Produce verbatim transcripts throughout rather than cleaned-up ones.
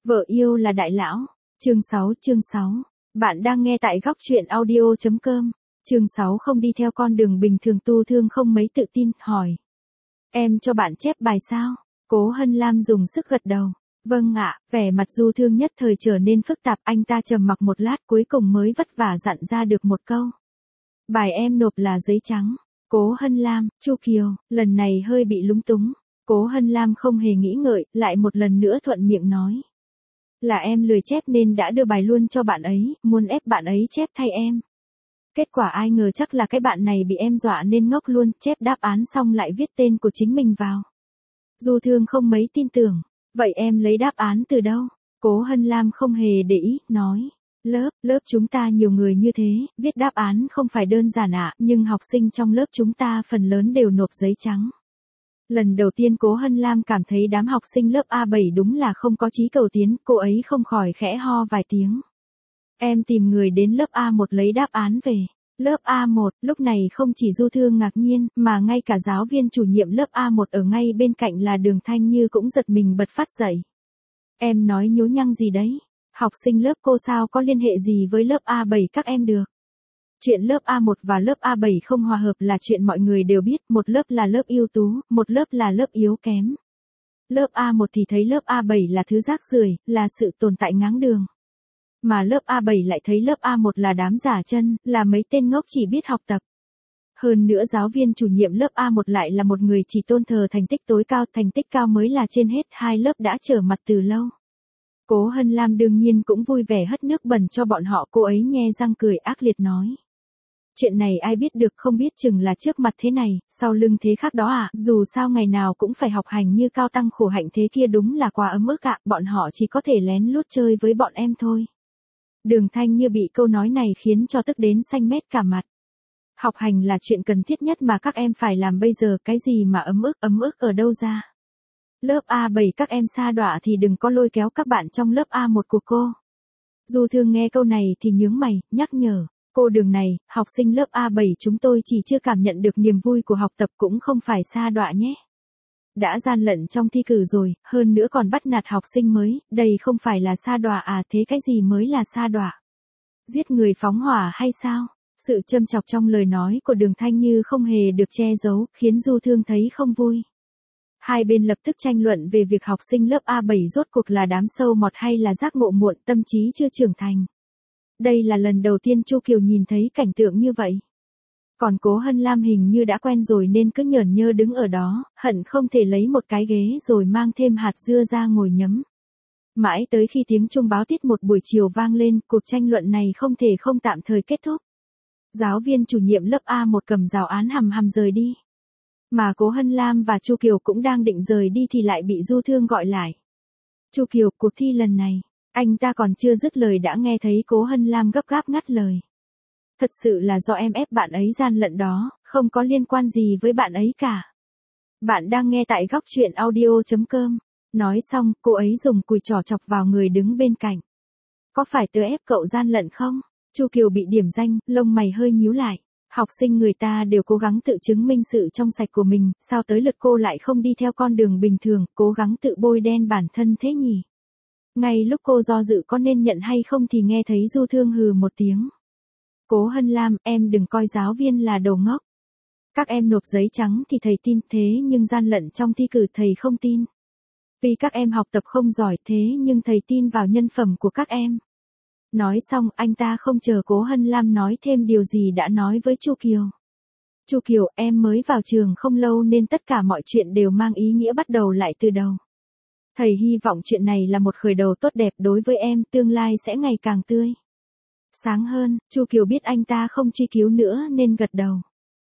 Vợ yêu là đại lão. Chương sáu, chương sáu. Bạn đang nghe tại góc truyện audio chấm com. Chương sáu không đi theo con đường bình thường tu thương không mấy tự tin, hỏi. Em cho bạn chép bài sao? Cố Hân Lam dùng sức gật đầu. Vâng ạ, vẻ mặt Du Thương nhất thời trở nên phức tạp, anh ta trầm mặc một lát cuối cùng mới vất vả dặn ra được một câu. Bài em nộp là giấy trắng. Cố Hân Lam, Chu Kiều, lần này hơi bị lúng túng. Cố Hân Lam không hề nghĩ ngợi, lại một lần nữa thuận miệng nói. Là em lười chép nên đã đưa bài luôn cho bạn ấy, muốn ép bạn ấy chép thay em. Kết quả ai ngờ chắc là cái bạn này bị em dọa nên ngốc luôn, chép đáp án xong lại viết tên của chính mình vào. Du Thương không mấy tin tưởng. Vậy em lấy đáp án từ đâu? Cố Hân Lam không hề để ý, nói. Lớp, lớp chúng ta nhiều người như thế, viết đáp án không phải đơn giản ạ, nhưng học sinh trong lớp chúng ta phần lớn đều nộp giấy trắng. Lần đầu tiên Cố Hân Lam cảm thấy đám học sinh lớp A bảy đúng là không có chí cầu tiến, cô ấy không khỏi khẽ ho vài tiếng. Em tìm người đến lớp A một lấy đáp án về. Lớp A một, lúc này không chỉ Du Thương ngạc nhiên, mà ngay cả giáo viên chủ nhiệm lớp A một ở ngay bên cạnh là Đường Thanh Như cũng giật mình bật phát dậy. Em nói nhố nhăng gì đấy? Học sinh lớp cô sao có liên hệ gì với lớp A bảy các em được? Chuyện lớp A một và lớp A bảy không hòa hợp là chuyện mọi người đều biết, một lớp là lớp ưu tú, một lớp là lớp yếu kém. Lớp A một thì thấy lớp A bảy là thứ rác rưởi, là sự tồn tại ngáng đường. Mà lớp A bảy lại thấy lớp A một là đám giả chân, là mấy tên ngốc chỉ biết học tập. Hơn nữa giáo viên chủ nhiệm lớp A một lại là một người chỉ tôn thờ thành tích tối cao, thành tích cao mới là trên hết, hai lớp đã trở mặt từ lâu. Cố Hân Lam đương nhiên cũng vui vẻ hất nước bẩn cho bọn họ, cô ấy nhe răng cười ác liệt nói. Chuyện này ai biết được, không biết chừng là trước mặt thế này, sau lưng thế khác đó à, dù sao ngày nào cũng phải học hành như cao tăng khổ hạnh thế kia đúng là quá ấm ức ạ, bọn họ chỉ có thể lén lút chơi với bọn em thôi. Đường Thanh Như bị câu nói này khiến cho tức đến xanh mét cả mặt. Học hành là chuyện cần thiết nhất mà các em phải làm bây giờ, cái gì mà ấm ức, ấm ức ở đâu ra. Lớp A bảy các em sa đọa thì đừng có lôi kéo các bạn trong lớp A một của cô. Du Thương nghe câu này thì nhướng mày, nhắc nhở. Cô Đường này, học sinh lớp A bảy chúng tôi chỉ chưa cảm nhận được niềm vui của học tập cũng không phải sa đọa nhé. Đã gian lận trong thi cử rồi, hơn nữa còn bắt nạt học sinh mới, đây không phải là sa đọa à, thế cái gì mới là sa đọa? Giết người phóng hỏa hay sao? Sự châm chọc trong lời nói của Đường Thanh Như không hề được che giấu, khiến Du Thương thấy không vui. Hai bên lập tức tranh luận về việc học sinh lớp A bảy rốt cuộc là đám sâu mọt hay là giác ngộ muộn, tâm trí chưa trưởng thành. Đây là lần đầu tiên Chu Kiều nhìn thấy cảnh tượng như vậy. Còn Cố Hân Lam hình như đã quen rồi nên cứ nhởn nhơ đứng ở đó, hận không thể lấy một cái ghế rồi mang thêm hạt dưa ra ngồi nhấm. Mãi tới khi tiếng chuông báo tiết một buổi chiều vang lên, cuộc tranh luận này không thể không tạm thời kết thúc. Giáo viên chủ nhiệm lớp A một cầm giáo án hằm hằm rời đi. Mà Cố Hân Lam và Chu Kiều cũng đang định rời đi thì lại bị Du Thương gọi lại. Chu Kiều, cuộc thi lần này, anh ta còn chưa dứt lời đã nghe thấy Cố Hân Lam gấp gáp ngắt lời. Thật sự là do em ép bạn ấy gian lận đó, không có liên quan gì với bạn ấy cả. Bạn đang nghe tại góc truyện audio chấm com. Nói xong, cô ấy dùng cùi trỏ chọc vào người đứng bên cạnh. Có phải tớ ép cậu gian lận không? Chu Kiều bị điểm danh, lông mày hơi nhíu lại. Học sinh người ta đều cố gắng tự chứng minh sự trong sạch của mình, sao tới lượt cô lại không đi theo con đường bình thường, cố gắng tự bôi đen bản thân thế nhỉ? Ngay lúc cô do dự có nên nhận hay không thì nghe thấy Du Thương hừ một tiếng. Cố Hân Lam, em đừng coi giáo viên là đồ ngốc. Các em nộp giấy trắng thì thầy tin, thế nhưng gian lận trong thi cử thầy không tin. Vì các em học tập không giỏi thế nhưng thầy tin vào nhân phẩm của các em. Nói xong, anh ta không chờ Cố Hân Lam nói thêm điều gì đã nói với Chu Kiều. Chu Kiều, em mới vào trường không lâu nên tất cả mọi chuyện đều mang ý nghĩa bắt đầu lại từ đầu. Thầy hy vọng chuyện này là một khởi đầu tốt đẹp đối với em, tương lai sẽ ngày càng tươi sáng hơn. Chu Kiều biết anh ta không truy cứu nữa nên gật đầu.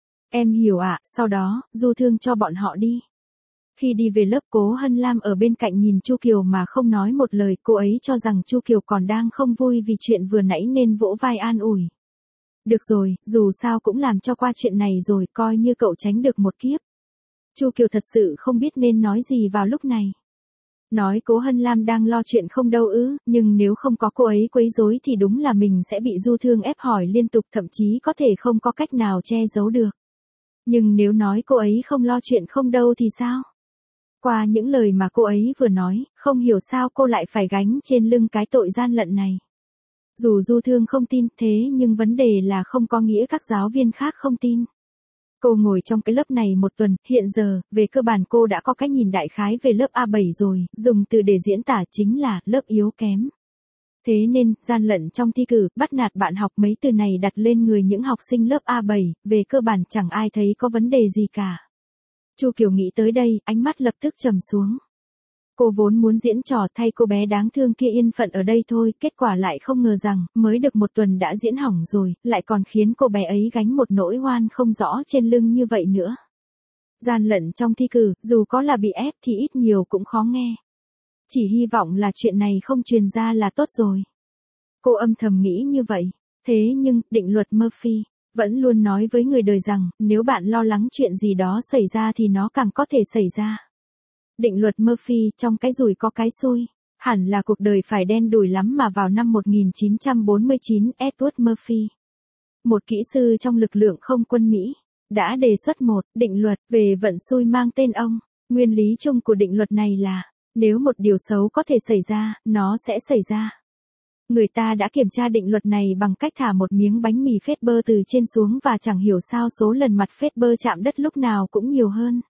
Em hiểu ạ, sau đó, Du Thương cho bọn họ đi. Khi đi về lớp, Cố Hân Lam ở bên cạnh nhìn Chu Kiều mà không nói một lời, cô ấy cho rằng Chu Kiều còn đang không vui vì chuyện vừa nãy nên vỗ vai an ủi. Được rồi, dù sao cũng làm cho qua chuyện này rồi, coi như cậu tránh được một kiếp. Chu Kiều thật sự không biết nên nói gì vào lúc này. Nói Cố Hân Lam đang lo chuyện không đâu ư, nhưng nếu không có cô ấy quấy rối thì đúng là mình sẽ bị Du Thương ép hỏi liên tục, thậm chí có thể không có cách nào che giấu được. Nhưng nếu nói cô ấy không lo chuyện không đâu thì sao? Qua những lời mà cô ấy vừa nói, không hiểu sao cô lại phải gánh trên lưng cái tội gian lận này. Dù Du Thương không tin thế nhưng vấn đề là không có nghĩa các giáo viên khác không tin. Cô ngồi trong cái lớp này một tuần, hiện giờ, về cơ bản cô đã có cái nhìn đại khái về lớp A bảy rồi, dùng từ để diễn tả chính là lớp yếu kém. Thế nên, gian lận trong thi cử, bắt nạt bạn học mấy từ này đặt lên người những học sinh lớp A bảy, về cơ bản chẳng ai thấy có vấn đề gì cả. Chu Kiều nghĩ tới đây, ánh mắt lập tức trầm xuống. Cô vốn muốn diễn trò thay cô bé đáng thương kia yên phận ở đây thôi, kết quả lại không ngờ rằng, mới được một tuần đã diễn hỏng rồi, lại còn khiến cô bé ấy gánh một nỗi oan không rõ trên lưng như vậy nữa. Gian lận trong thi cử, dù có là bị ép thì ít nhiều cũng khó nghe. Chỉ hy vọng là chuyện này không truyền ra là tốt rồi. Cô âm thầm nghĩ như vậy. Thế nhưng, định luật Murphy vẫn luôn nói với người đời rằng, nếu bạn lo lắng chuyện gì đó xảy ra thì nó càng có thể xảy ra. Định luật Murphy, trong cái rủi có cái xui. Hẳn là cuộc đời phải đen đủi lắm mà vào năm một nghìn chín trăm bốn mươi chín, Edward Murphy, một kỹ sư trong lực lượng không quân Mỹ, đã đề xuất một định luật về vận xui mang tên ông. Nguyên lý chung của định luật này là, nếu một điều xấu có thể xảy ra, nó sẽ xảy ra. Người ta đã kiểm tra định luật này bằng cách thả một miếng bánh mì phết bơ từ trên xuống và chẳng hiểu sao số lần mặt phết bơ chạm đất lúc nào cũng nhiều hơn.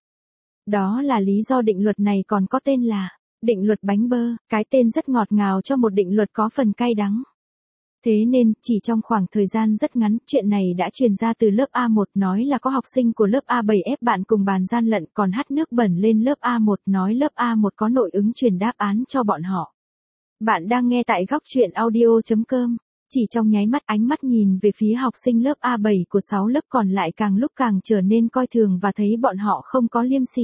Đó là lý do định luật này còn có tên là định luật bánh bơ, cái tên rất ngọt ngào cho một định luật có phần cay đắng. Thế nên, chỉ trong khoảng thời gian rất ngắn, chuyện này đã truyền ra từ lớp A một nói là có học sinh của lớp A bảy ép bạn cùng bàn gian lận, còn hắt nước bẩn lên lớp A một nói lớp A một có nội ứng truyền đáp án cho bọn họ. Bạn đang nghe tại góc truyện audio chấm com. Chỉ trong nháy mắt ánh mắt nhìn về phía học sinh lớp A bảy của sáu lớp còn lại càng lúc càng trở nên coi thường và thấy bọn họ không có liêm sỉ.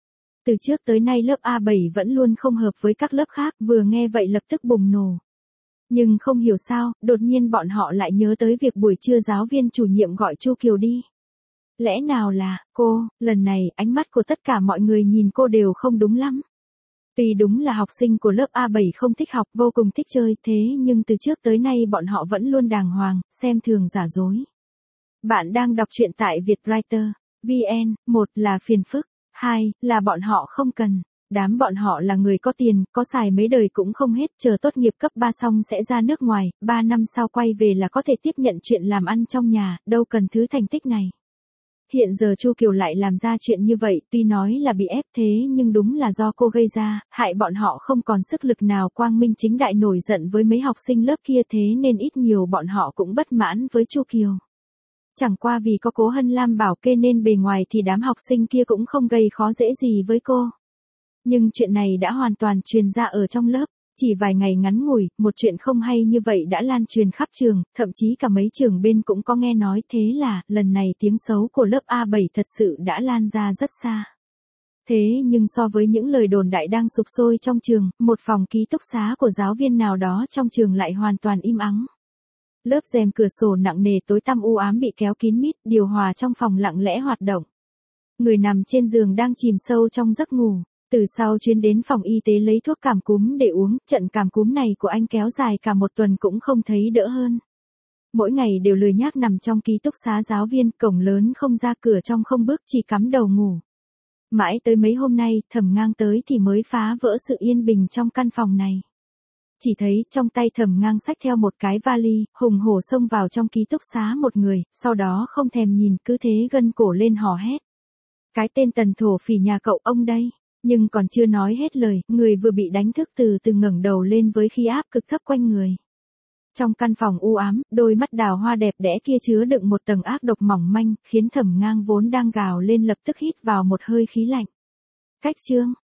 Từ trước tới nay lớp A bảy vẫn luôn không hợp với các lớp khác, vừa nghe vậy lập tức bùng nổ. Nhưng không hiểu sao, đột nhiên bọn họ lại nhớ tới việc buổi trưa giáo viên chủ nhiệm gọi Chu Kiều đi. Lẽ nào là, cô, lần này, ánh mắt của tất cả mọi người nhìn cô đều không đúng lắm. Tuy đúng là học sinh của lớp A bảy không thích học, vô cùng thích chơi, thế nhưng từ trước tới nay bọn họ vẫn luôn đàng hoàng, xem thường giả dối. Bạn đang đọc truyện tại Vietwriter chấm vn, một là phiền phức, hai là bọn họ không cần. Đám bọn họ là người có tiền, có xài mấy đời cũng không hết, chờ tốt nghiệp cấp ba xong sẽ ra nước ngoài, ba năm sau quay về là có thể tiếp nhận chuyện làm ăn trong nhà, đâu cần thứ thành tích này. Hiện giờ Chu Kiều lại làm ra chuyện như vậy, tuy nói là bị ép thế nhưng đúng là do cô gây ra, hại bọn họ không còn sức lực nào quang minh chính đại nổi giận với mấy học sinh lớp kia, thế nên ít nhiều bọn họ cũng bất mãn với Chu Kiều. Chẳng qua vì có Cố Hân Lam bảo kê nên bề ngoài thì đám học sinh kia cũng không gây khó dễ gì với cô. Nhưng chuyện này đã hoàn toàn truyền ra ở trong lớp. Chỉ vài ngày ngắn ngủi, một chuyện không hay như vậy đã lan truyền khắp trường, thậm chí cả mấy trường bên cũng có nghe nói, thế là, lần này tiếng xấu của lớp A bảy thật sự đã lan ra rất xa. Thế nhưng so với những lời đồn đại đang sục sôi trong trường, một phòng ký túc xá của giáo viên nào đó trong trường lại hoàn toàn im ắng. Lớp rèm cửa sổ nặng nề tối tăm u ám bị kéo kín mít, điều hòa trong phòng lặng lẽ hoạt động. Người nằm trên giường đang chìm sâu trong giấc ngủ. Từ sau chuyến đến phòng y tế lấy thuốc cảm cúm để uống, trận cảm cúm này của anh kéo dài cả một tuần cũng không thấy đỡ hơn. Mỗi ngày đều lười nhác nằm trong ký túc xá giáo viên, cổng lớn không ra cửa trong không bước, chỉ cắm đầu ngủ. Mãi tới mấy hôm nay, Thẩm Ngang tới thì mới phá vỡ sự yên bình trong căn phòng này. Chỉ thấy, trong tay Thẩm Ngang xách theo một cái vali, hùng hổ xông vào trong ký túc xá một người, sau đó không thèm nhìn, cứ thế gân cổ lên hò hét. Cái tên tần thổ phỉ nhà cậu ông đây. Nhưng còn chưa nói hết lời, người vừa bị đánh thức từ từ ngẩng đầu lên với khí áp cực thấp quanh người. Trong căn phòng u ám, đôi mắt đào hoa đẹp đẽ kia chứa đựng một tầng ác độc mỏng manh, khiến Thẩm Ngang vốn đang gào lên lập tức hít vào một hơi khí lạnh. Cách chương,